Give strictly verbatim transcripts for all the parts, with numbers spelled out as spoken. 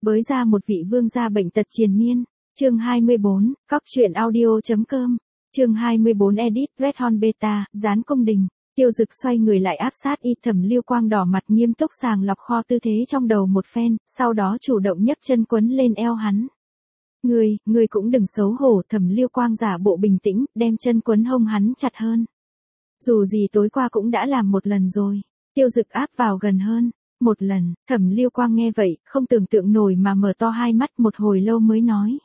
Bới ra một vị vương gia bệnh tật triền miên. Chương hai mươi bốn, Cóc truyện audio.com. Chương hai mươi bốn edit Red Horn Beta, dán cung đình. Tiêu Dực xoay người lại áp sát y, Thẩm Lưu Quang đỏ mặt nghiêm túc sàng lọc kho tư thế trong đầu một phen, sau đó chủ động nhấc chân quấn lên eo hắn. Ngươi, ngươi cũng đừng xấu hổ. Thẩm Lưu Quang giả bộ bình tĩnh, đem chân quấn hông hắn chặt hơn. Dù gì tối qua cũng đã làm một lần rồi. Tiêu Dực áp vào gần hơn. Một lần. Thẩm Lưu Quang nghe vậy, không tưởng tượng nổi mà mở to hai mắt một hồi lâu mới nói.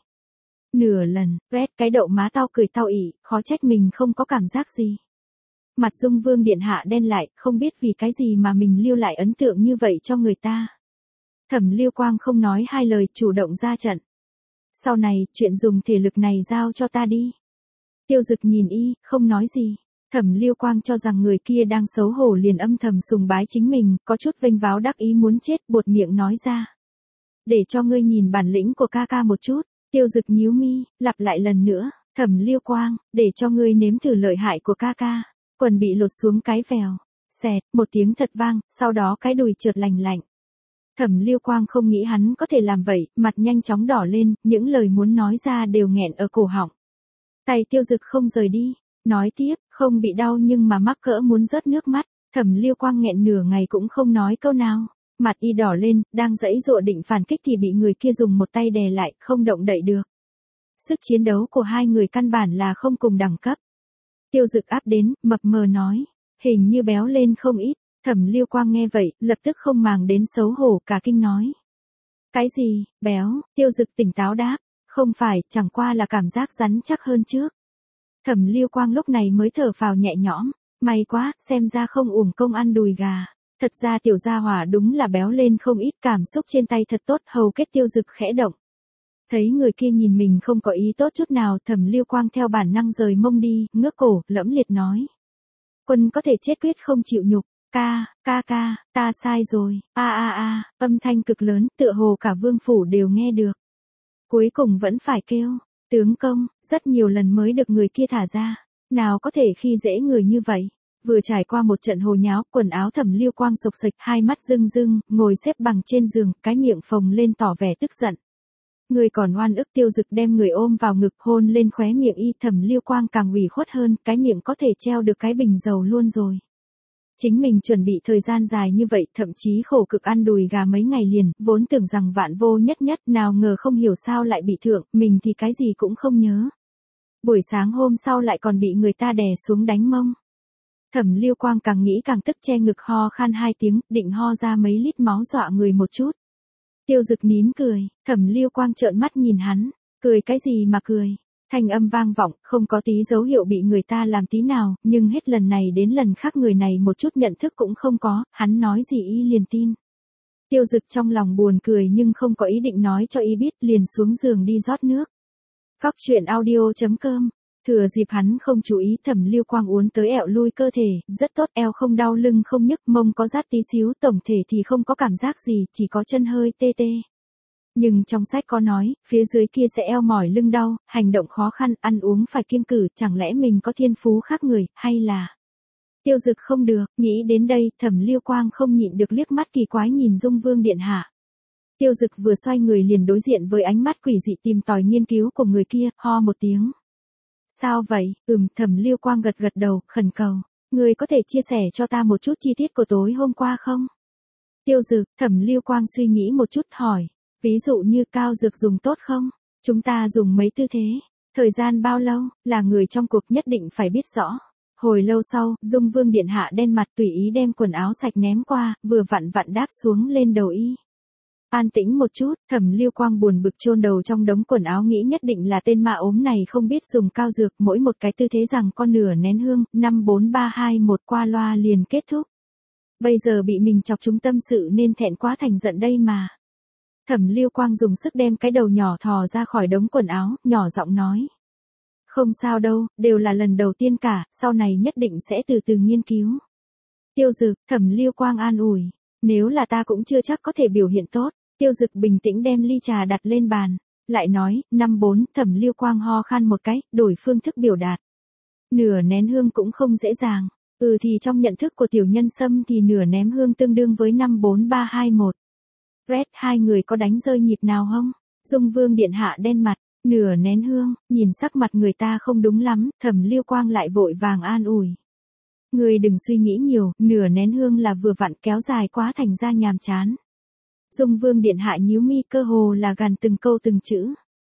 Nửa lần. Red, cái đậu má tao cười tao ỉ, khó trách mình không có cảm giác gì. Mặt Dung Vương điện hạ đen lại, không biết vì cái gì mà mình lưu lại ấn tượng như vậy cho người ta. Thẩm Lưu Quang không nói hai lời, chủ động ra trận. Sau này, chuyện dùng thể lực này giao cho ta đi. Tiêu Dực nhìn y, không nói gì. Thẩm Lưu Quang cho rằng người kia đang xấu hổ liền âm thầm sùng bái chính mình, có chút vênh váo đắc ý muốn chết, buột miệng nói ra. Để cho ngươi nhìn bản lĩnh của ca ca một chút. Tiêu Dực nhíu mi, lặp lại lần nữa. Thẩm Lưu Quang, để cho ngươi nếm thử lợi hại của ca ca. Quần bị lột xuống cái vèo. Xẹt, một tiếng thật vang, sau đó cái đùi trượt lành lạnh. Thẩm Lưu Quang không nghĩ hắn có thể làm vậy, mặt nhanh chóng đỏ lên, những lời muốn nói ra đều nghẹn ở cổ họng. Tay Tiêu Dực không rời đi, nói tiếp, không bị đau nhưng mà mắc cỡ muốn rớt nước mắt. Thẩm Lưu Quang nghẹn nửa ngày cũng không nói câu nào. Mặt y đỏ lên, đang giãy giụa định phản kích thì bị người kia dùng một tay đè lại, không động đậy được. Sức chiến đấu của hai người căn bản là không cùng đẳng cấp. Tiêu Dực áp đến, mập mờ nói, hình như béo lên không ít. Thẩm Lưu Quang nghe vậy, lập tức không màng đến xấu hổ cả kinh nói. Cái gì, béo? Tiêu Dực tỉnh táo đáp, không phải, chẳng qua là cảm giác rắn chắc hơn trước. Thẩm Lưu Quang lúc này mới thở phào nhẹ nhõm, may quá, xem ra không uổng công ăn đùi gà. Thật ra tiểu gia hỏa đúng là béo lên không ít, cảm xúc trên tay thật tốt, hầu kết Tiêu Dực khẽ động. Thấy người kia nhìn mình không có ý tốt chút nào, Thẩm Lưu Quang theo bản năng rời mông đi, ngước cổ, lẫm liệt nói. Quân có thể chết quyết không chịu nhục. Ca, ca ca, ta sai rồi, a a a, âm thanh cực lớn, tựa hồ cả vương phủ đều nghe được. Cuối cùng vẫn phải kêu, tướng công, rất nhiều lần mới được người kia thả ra, nào có thể khi dễ người như vậy. Vừa trải qua một trận hồ nháo, quần áo Thẩm Lưu Quang sộc sạch, hai mắt rưng rưng, ngồi xếp bằng trên giường, cái miệng phồng lên tỏ vẻ tức giận. Người còn oan ức. Tiêu Dực đem người ôm vào ngực hôn lên khóe miệng y. Thẩm Lưu Quang càng ủy khuất hơn, cái miệng có thể treo được cái bình dầu luôn rồi. Chính mình chuẩn bị thời gian dài như vậy, thậm chí khổ cực ăn đùi gà mấy ngày liền, vốn tưởng rằng vạn vô nhất nhất, nào ngờ không hiểu sao lại bị thượng, mình thì cái gì cũng không nhớ. Buổi sáng hôm sau lại còn bị người ta đè xuống đánh mông. Thẩm Lưu Quang càng nghĩ càng tức, che ngực ho khan hai tiếng, định ho ra mấy lít máu dọa người một chút. Tiêu Dực nín cười, Thẩm Lưu Quang trợn mắt nhìn hắn, cười cái gì mà cười. Thanh âm vang vọng, không có tí dấu hiệu bị người ta làm tí nào, nhưng hết lần này đến lần khác người này một chút nhận thức cũng không có, hắn nói gì y liền tin. Tiêu Dực trong lòng buồn cười nhưng không có ý định nói cho y biết, liền xuống giường đi rót nước. Cóc truyện audio.com. Thừa dịp hắn không chú ý, Thẩm Lưu Quang uốn tới ẹo lui cơ thể, rất tốt, eo không đau lưng không nhức, mông có rát tí xíu, tổng thể thì không có cảm giác gì, chỉ có chân hơi tê tê. Nhưng trong sách có nói, phía dưới kia sẽ eo mỏi lưng đau, hành động khó khăn, ăn uống phải kiêng cử, chẳng lẽ mình có thiên phú khác người, hay là... Tiêu Dực không được, nghĩ đến đây, Thẩm Lưu Quang không nhịn được liếc mắt kỳ quái nhìn Dung Vương điện hạ. Tiêu Dực vừa xoay người liền đối diện với ánh mắt quỷ dị tìm tòi nghiên cứu của người kia, ho một tiếng. Sao vậy? Ừm, Thẩm Lưu Quang gật gật đầu, khẩn cầu. Người có thể chia sẻ cho ta một chút chi tiết của tối hôm qua không? Tiêu Dực, Thẩm Lưu Quang suy nghĩ một chút hỏi. Ví dụ như cao dược dùng tốt không? Chúng ta dùng mấy tư thế? Thời gian bao lâu? Là người trong cuộc nhất định phải biết rõ. Hồi lâu sau, Dung Vương điện hạ đen mặt tùy ý đem quần áo sạch ném qua, vừa vặn vặn đáp xuống lên đầu y. An tĩnh một chút, Thẩm Lưu Quang buồn bực chôn đầu trong đống quần áo, nghĩ nhất định là tên ma ốm này không biết dùng cao dược, mỗi một cái tư thế rằng con nửa nén hương, năm bốn ba hai một qua loa liền kết thúc. Bây giờ bị mình chọc trúng tâm sự nên thẹn quá thành giận đây mà. Thẩm Lưu Quang dùng sức đem cái đầu nhỏ thò ra khỏi đống quần áo, nhỏ giọng nói. Không sao đâu, đều là lần đầu tiên cả, sau này nhất định sẽ từ từ nghiên cứu. Tiêu Dực, Thẩm Lưu Quang an ủi. Nếu là ta cũng chưa chắc có thể biểu hiện tốt. Tiêu Dực bình tĩnh đem ly trà đặt lên bàn. Lại nói, năm bốn, Thẩm Lưu Quang ho khan một cái, đổi phương thức biểu đạt. Nửa nén hương cũng không dễ dàng. Ừ thì trong nhận thức của tiểu nhân Sâm thì nửa ném hương tương đương với năm bốn ba hai một. Red, hai người có đánh rơi nhịp nào không? Dung Vương điện hạ đen mặt, nửa nén hương, nhìn sắc mặt người ta không đúng lắm, Thẩm Liêu Quang lại vội vàng an ủi. Người đừng suy nghĩ nhiều, nửa nén hương là vừa vặn, kéo dài quá thành ra nhàm chán. Dung Vương điện hạ nhíu mi, cơ hồ là gằn từng câu từng chữ.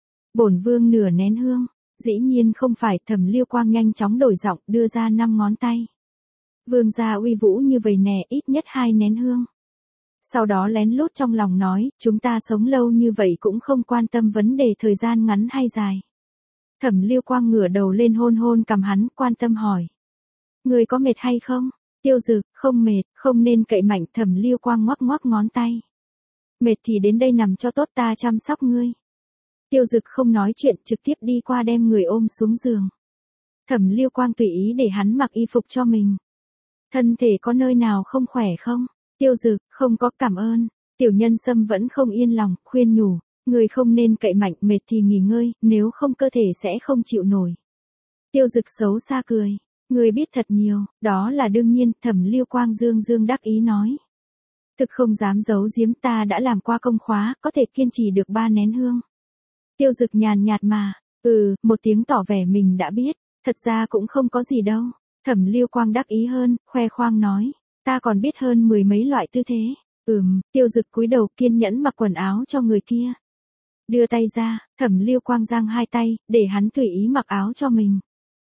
Bổn vương nửa nén hương, dĩ nhiên không phải. Thẩm Liêu Quang nhanh chóng đổi giọng, đưa ra năm ngón tay. Vương gia uy vũ như vậy nè, ít nhất hai nén hương. Sau đó lén lút trong lòng nói, chúng ta sống lâu như vậy cũng không quan tâm vấn đề thời gian ngắn hay dài. Thẩm Liêu Quang ngửa đầu lên hôn hôn cằm hắn, quan tâm hỏi. Người có mệt hay không? Tiêu Dực, không mệt, không nên cậy mạnh. Thẩm Liêu Quang ngoắc ngoắc ngón tay. Mệt thì đến đây nằm cho tốt, ta chăm sóc ngươi. Tiêu Dực không nói chuyện, trực tiếp đi qua đem người ôm xuống giường. Thẩm Liêu Quang tùy ý để hắn mặc y phục cho mình. Thân thể có nơi nào không khỏe không? Tiêu Dực, không có, cảm ơn. Tiểu Nhân Sâm vẫn không yên lòng, khuyên nhủ. Người không nên cậy mạnh, mệt thì nghỉ ngơi, nếu không cơ thể sẽ không chịu nổi. Tiêu Dực xấu xa cười. Người biết thật nhiều, đó là đương nhiên. Thẩm Liêu Quang dương dương đắc ý nói. Thực không dám giấu giếm, ta đã làm qua công khóa, có thể kiên trì được ba nén hương. Tiêu Dực nhàn nhạt mà, ừ, một tiếng tỏ vẻ mình đã biết, thật ra cũng không có gì đâu. Thẩm Liêu Quang đắc ý hơn, khoe khoang nói, ta còn biết hơn mười mấy loại tư thế. Ừm, Tiêu Dực cúi đầu kiên nhẫn mặc quần áo cho người kia. Đưa tay ra, Thẩm Liêu Quang giang hai tay, để hắn tùy ý mặc áo cho mình.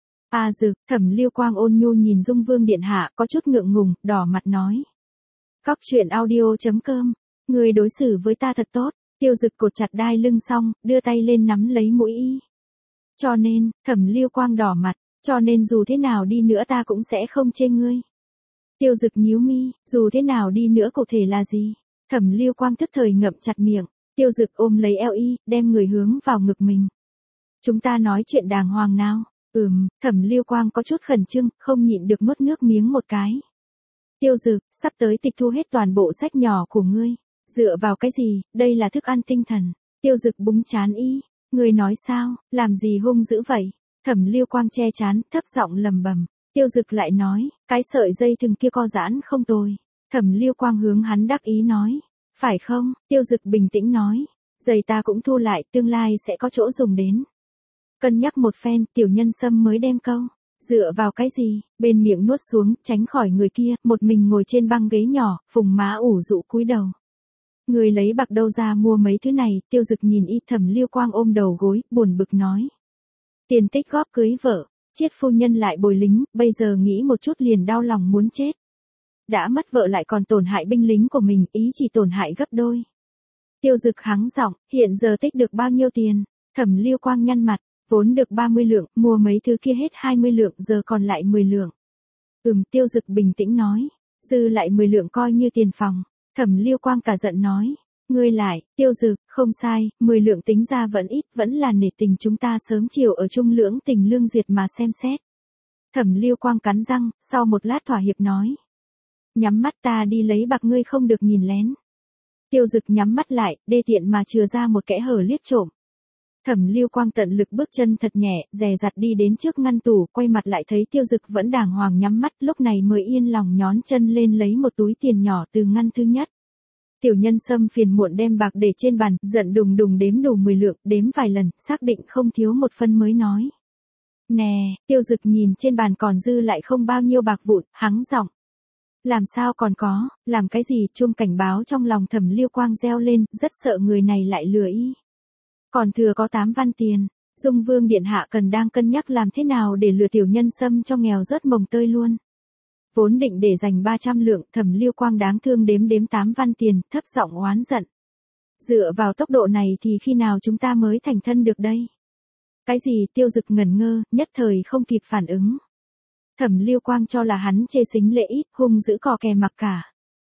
À Dực, Thẩm Liêu Quang ôn nhu nhìn Dung Vương điện hạ, có chút ngượng ngùng, đỏ mặt nói. Cóc truyện audio chấm com, người đối xử với ta thật tốt. Tiêu Dực cột chặt đai lưng xong, đưa tay lên nắm lấy mũi y. Cho nên, Thẩm Liêu Quang đỏ mặt, cho nên dù thế nào đi nữa ta cũng sẽ không chê ngươi. Tiêu Dực nhíu mi, dù thế nào đi nữa cụ thể là gì? Thẩm Liêu Quang tức thời ngậm chặt miệng, Tiêu Dực ôm lấy eo y, đem người hướng vào ngực mình. Chúng ta nói chuyện đàng hoàng nào? Ừm, Thẩm Liêu Quang có chút khẩn trương, không nhịn được nuốt nước miếng một cái. Tiêu Dực, sắp tới tịch thu hết toàn bộ sách nhỏ của ngươi. Dựa vào cái gì, đây là thức ăn tinh thần. Tiêu Dực búng chán y. Người nói sao, làm gì hung dữ vậy? Thẩm Liêu Quang che chán, thấp giọng lầm bầm. Tiêu Dực lại nói, cái sợi dây thừng kia co giãn không tồi. Thẩm Liêu Quang hướng hắn đắc ý nói. Phải không? Tiêu Dực bình tĩnh nói. Giày ta cũng thu lại, tương lai sẽ có chỗ dùng đến. Cân nhắc một phen, Tiểu Nhân Sâm mới đem câu. Dựa vào cái gì, bên miệng nuốt xuống, tránh khỏi người kia, một mình ngồi trên băng ghế nhỏ, phùng má ủ rũ cúi đầu. Người lấy bạc đâu ra mua mấy thứ này? Tiêu Dực nhìn y. Thẩm Liêu Quang ôm đầu gối, buồn bực nói. Tiền tích góp cưới vợ, Chiết phu nhân lại bồi lính, bây giờ nghĩ một chút liền đau lòng muốn chết. Đã mất vợ lại còn tổn hại binh lính của mình, ý chỉ tổn hại gấp đôi. Tiêu Dực hắng giọng, hiện giờ tích được bao nhiêu tiền? Thẩm Liêu Quang nhăn mặt, vốn được ba mươi lượng, mua mấy thứ kia hết hai mươi lượng, giờ còn lại mười lượng. Ừm, Tiêu Dực bình tĩnh nói, dư lại mười lượng coi như tiền phòng. Thẩm Liêu Quang cả giận nói, ngươi lại, Tiêu Dực, không sai, mười lượng tính ra vẫn ít, vẫn là nể tình chúng ta sớm chiều ở chung lưỡng tình lương duyệt mà xem xét. Thẩm Liêu Quang cắn răng, sau một lát thỏa hiệp nói, nhắm mắt ta đi lấy bạc, ngươi không được nhìn lén. Tiêu Dực nhắm mắt lại, đê tiện mà chừa ra một kẽ hở liếc trộm. Thẩm Liêu Quang tận lực bước chân thật nhẹ, dè dặt đi đến trước ngăn tủ, quay mặt lại thấy Tiêu Dực vẫn đàng hoàng nhắm mắt, lúc này mới yên lòng nhón chân lên lấy một túi tiền nhỏ từ ngăn thứ nhất. Tiểu Nhân Sâm phiền muộn đem bạc để trên bàn, giận đùng đùng đếm đủ mười lượng, đếm vài lần, xác định không thiếu một phân mới nói. Nè, Tiêu Dực nhìn trên bàn còn dư lại không bao nhiêu bạc vụn, hắng giọng. Làm sao còn có, làm cái gì? Chuông cảnh báo trong lòng Thẩm Liêu Quang reo lên, rất sợ người này lại lừa y. Còn thừa có tám văn tiền, Dung Vương điện hạ cần đang cân nhắc làm thế nào để lừa Tiểu Nhân Sâm cho nghèo rớt mồng tơi luôn. Vốn định để dành ba trăm lượng, Thẩm Liêu Quang đáng thương đếm đếm tám văn tiền, thấp giọng oán giận. Dựa vào tốc độ này thì khi nào chúng ta mới thành thân được đây? Cái gì? Tiêu Dực ngẩn ngơ, nhất thời không kịp phản ứng. Thẩm Liêu Quang cho là hắn chê xính lễ ít, hung dữ cò kè mặc cả.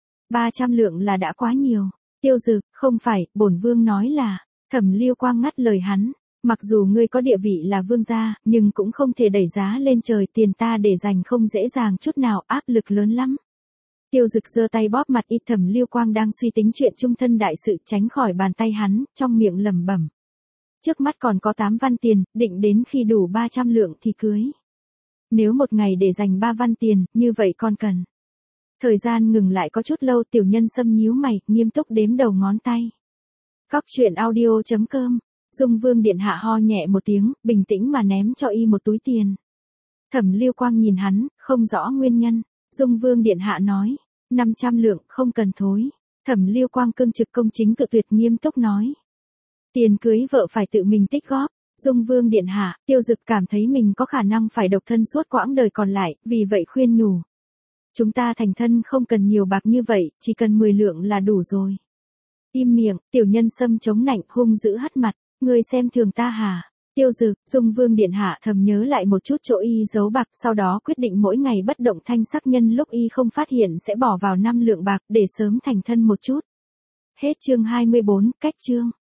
ba trăm lượng là đã quá nhiều. Tiêu Dực, không phải, bổn vương nói là. Thẩm Liêu Quang ngắt lời hắn, mặc dù ngươi có địa vị là vương gia, nhưng cũng không thể đẩy giá lên trời, tiền ta để dành không dễ dàng chút nào, áp lực lớn lắm. Tiêu Dực giơ tay bóp mặt y. Thẩm Liêu Quang đang suy tính chuyện chung thân đại sự, tránh khỏi bàn tay hắn, trong miệng lẩm bẩm. Trước mắt còn có tám văn tiền, định đến khi đủ ba trăm lượng thì cưới. Nếu một ngày để dành ba văn tiền, như vậy còn cần Thời gian ngừng lại có chút lâu, Tiểu Nhân Sâm nhíu mày, nghiêm túc đếm đầu ngón tay. Cóc truyện audio chấm com. Dung Vương điện hạ ho nhẹ một tiếng, bình tĩnh mà ném cho y một túi tiền. Thẩm Lưu Quang nhìn hắn, không rõ nguyên nhân. Dung Vương điện hạ nói, năm trăm lượng, không cần thối. Thẩm Lưu Quang cương trực công chính cự tuyệt, nghiêm túc nói. Tiền cưới vợ phải tự mình tích góp. Dung Vương điện hạ, Tiêu Dực cảm thấy mình có khả năng phải độc thân suốt quãng đời còn lại, vì vậy khuyên nhủ. Chúng ta thành thân không cần nhiều bạc như vậy, chỉ cần mười lượng là đủ rồi. Im miệng, Tiểu Nhân Sâm chống nạnh, hung dữ hất mặt. Ngươi xem thường ta hả? Tiêu Dực, Dung Vương điện hạ thầm nhớ lại một chút chỗ y giấu bạc, sau đó quyết định mỗi ngày bất động thanh sắc, nhân lúc y không phát hiện sẽ bỏ vào năm lượng bạc để sớm thành thân một chút. Hết chương hai mươi bốn, cách chương.